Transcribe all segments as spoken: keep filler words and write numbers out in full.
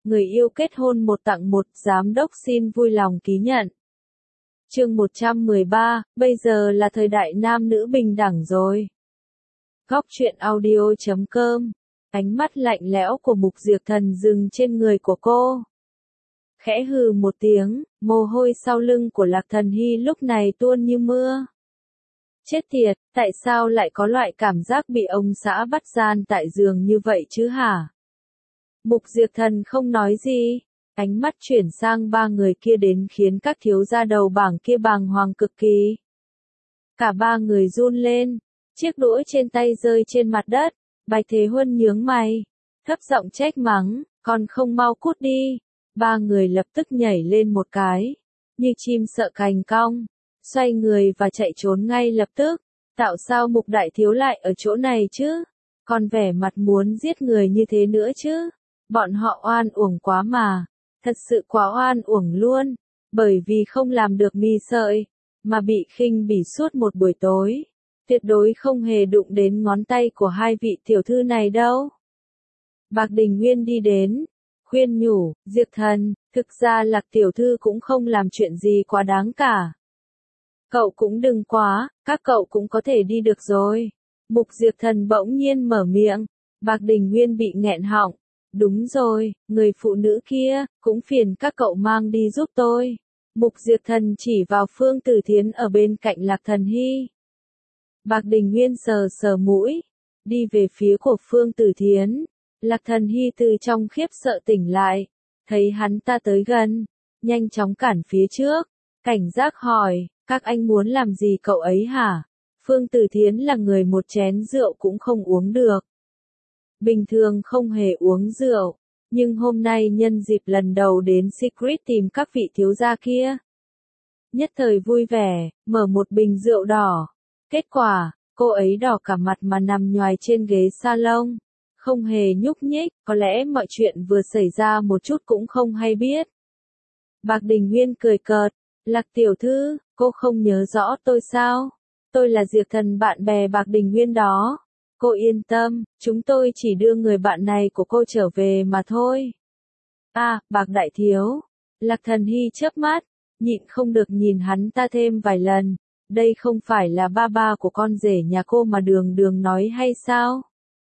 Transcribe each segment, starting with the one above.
người yêu kết hôn một tặng một, giám đốc xin vui lòng ký nhận. Chương một trăm mười ba, bây giờ là thời đại nam nữ bình đẳng rồi. Góc truyện audio chấm com. Ánh mắt lạnh lẽo của Mục Diệp Thần dừng trên người của cô. Khẽ hừ một tiếng, mồ hôi sau lưng của Lạc Thần Hy lúc này tuôn như mưa. Chết tiệt, tại sao lại có loại cảm giác bị ông xã bắt gian tại giường như vậy chứ hả? Mục Diệp Thần không nói gì, ánh mắt chuyển sang ba người kia đến khiến các thiếu gia đầu bảng kia bàng hoàng cực kỳ. Cả ba người run lên, chiếc đũa trên tay rơi trên mặt đất, Bạch Thế Huân nhướng mày, thấp giọng trách mắng, còn không mau cút đi. Ba người lập tức nhảy lên một cái, như chim sợ cành cong, xoay người và chạy trốn ngay lập tức. Tạo sao Mục đại thiếu lại ở chỗ này chứ? Còn vẻ mặt muốn giết người như thế nữa chứ? Bọn họ oan uổng quá mà, thật sự quá oan uổng luôn, bởi vì không làm được mì sợi, mà bị khinh bỉ suốt một buổi tối. Tuyệt đối không hề đụng đến ngón tay của hai vị tiểu thư này đâu. Bạc Đình Nguyên đi đến, khuyên nhủ, Diệp Thần, thực ra Lạc tiểu thư cũng không làm chuyện gì quá đáng cả. Cậu cũng đừng quá, các cậu cũng có thể đi được rồi. Mục Diệp Thần bỗng nhiên mở miệng, Bạc Đình Nguyên bị nghẹn họng. Đúng rồi, người phụ nữ kia, cũng phiền các cậu mang đi giúp tôi. Mục Diệp Thần chỉ vào Phương Tử Thiến ở bên cạnh Lạc Thần Hy. Bạc Đình Nguyên sờ sờ mũi, đi về phía của Phương Tử Thiến. Lạc Thần Hy từ trong khiếp sợ tỉnh lại, thấy hắn ta tới gần, nhanh chóng cản phía trước, cảnh giác hỏi, các anh muốn làm gì cậu ấy hả? Phương Tử Thiến là người một chén rượu cũng không uống được. Bình thường không hề uống rượu, nhưng hôm nay nhân dịp lần đầu đến Secret tìm các vị thiếu gia kia. Nhất thời vui vẻ, mở một bình rượu đỏ. Kết quả, cô ấy đỏ cả mặt mà nằm nhoài trên ghế salon, không hề nhúc nhích, có lẽ mọi chuyện vừa xảy ra một chút cũng không hay biết. Bạc Đình Nguyên cười cợt, Lạc tiểu thư, cô không nhớ rõ tôi sao? Tôi là Diệp Thần bạn bè Bạc Đình Nguyên đó. Cô yên tâm, chúng tôi chỉ đưa người bạn này của cô trở về mà thôi. À, Bạc đại thiếu. Lạc Thần Hy chớp mắt, nhịn không được nhìn hắn ta thêm vài lần. Đây không phải là ba ba của con rể nhà cô mà đường đường nói hay sao?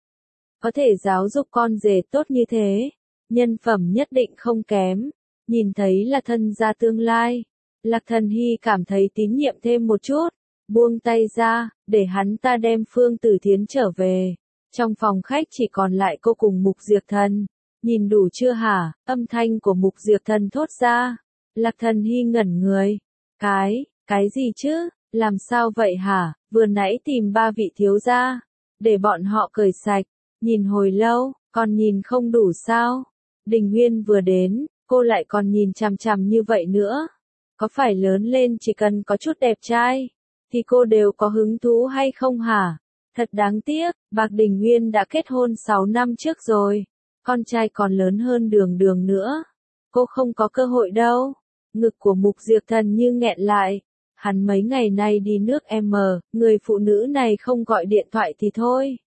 Có thể giáo dục con rể tốt như thế, nhân phẩm nhất định không kém. Nhìn thấy là thân gia tương lai, Lạc Thần Hy cảm thấy tín nhiệm thêm một chút. Buông tay ra, để hắn ta đem Phương Tử Thiến trở về. Trong phòng khách chỉ còn lại cô cùng Mục Diệp Thần. Nhìn đủ chưa hả? Âm thanh của Mục Diệp Thần thốt ra. Lạc Thần Hy ngẩn người. Cái, cái gì chứ? Làm sao vậy hả? Vừa nãy tìm ba vị thiếu gia, để bọn họ cởi sạch. Nhìn hồi lâu, còn nhìn không đủ sao? Đình Nguyên vừa đến, cô lại còn nhìn chằm chằm như vậy nữa. Có phải lớn lên chỉ cần có chút đẹp trai thì cô đều có hứng thú hay không hả? Thật đáng tiếc, Bạc Đình Nguyên đã kết hôn sáu năm trước rồi. Con trai còn lớn hơn đường đường nữa. Cô không có cơ hội đâu. Ngực của Mục Diệp Thần như nghẹn lại. Hắn mấy ngày nay đi nước M, người phụ nữ này không gọi điện thoại thì thôi.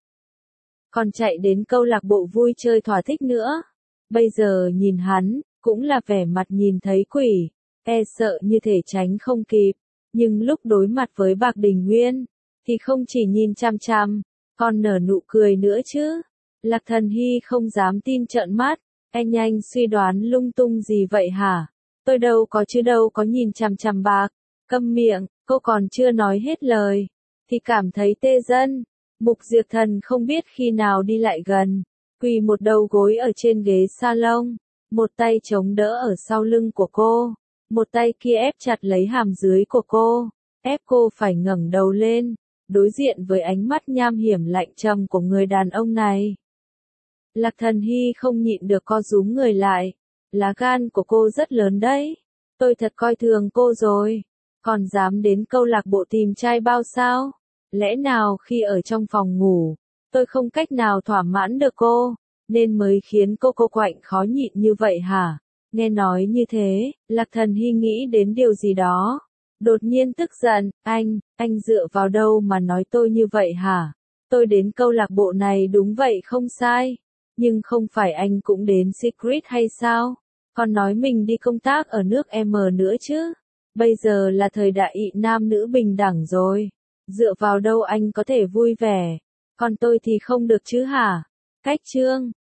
Còn chạy đến câu lạc bộ vui chơi thỏa thích nữa. Bây giờ nhìn hắn, cũng là vẻ mặt nhìn thấy quỷ. E sợ như thể tránh không kịp. Nhưng lúc đối mặt với Bạc Đình Nguyên, thì không chỉ nhìn chăm chăm, còn nở nụ cười nữa chứ. Lạc Thần Hy không dám tin trợn mắt, anh nhanh suy đoán lung tung gì vậy hả? Tôi đâu có chứ đâu có nhìn chăm chăm Bạc. Câm miệng, cô còn chưa nói hết lời, thì cảm thấy tê dần. Mục Diệp Thần không biết khi nào đi lại gần, quỳ một đầu gối ở trên ghế salon, một tay chống đỡ ở sau lưng của cô. Một tay kia ép chặt lấy hàm dưới của cô, ép cô phải ngẩng đầu lên, đối diện với ánh mắt nham hiểm lạnh trầm của người đàn ông này. Lạc Thần Hy không nhịn được co rúm người lại, lá gan của cô rất lớn đấy, tôi thật coi thường cô rồi, còn dám đến câu lạc bộ tìm trai bao sao? Lẽ nào khi ở trong phòng ngủ, tôi không cách nào thỏa mãn được cô, nên mới khiến cô cô quạnh khó nhịn như vậy hả? Nghe nói như thế, Lạc Thần Hy nghĩ đến điều gì đó. Đột nhiên tức giận, anh, anh dựa vào đâu mà nói tôi như vậy hả? Tôi đến câu lạc bộ này đúng vậy không sai. Nhưng không phải anh cũng đến Secret hay sao? Còn nói mình đi công tác ở nước M nữa chứ. Bây giờ là thời đại ị nam nữ bình đẳng rồi. Dựa vào đâu anh có thể vui vẻ? Còn tôi thì không được chứ hả? Cách chương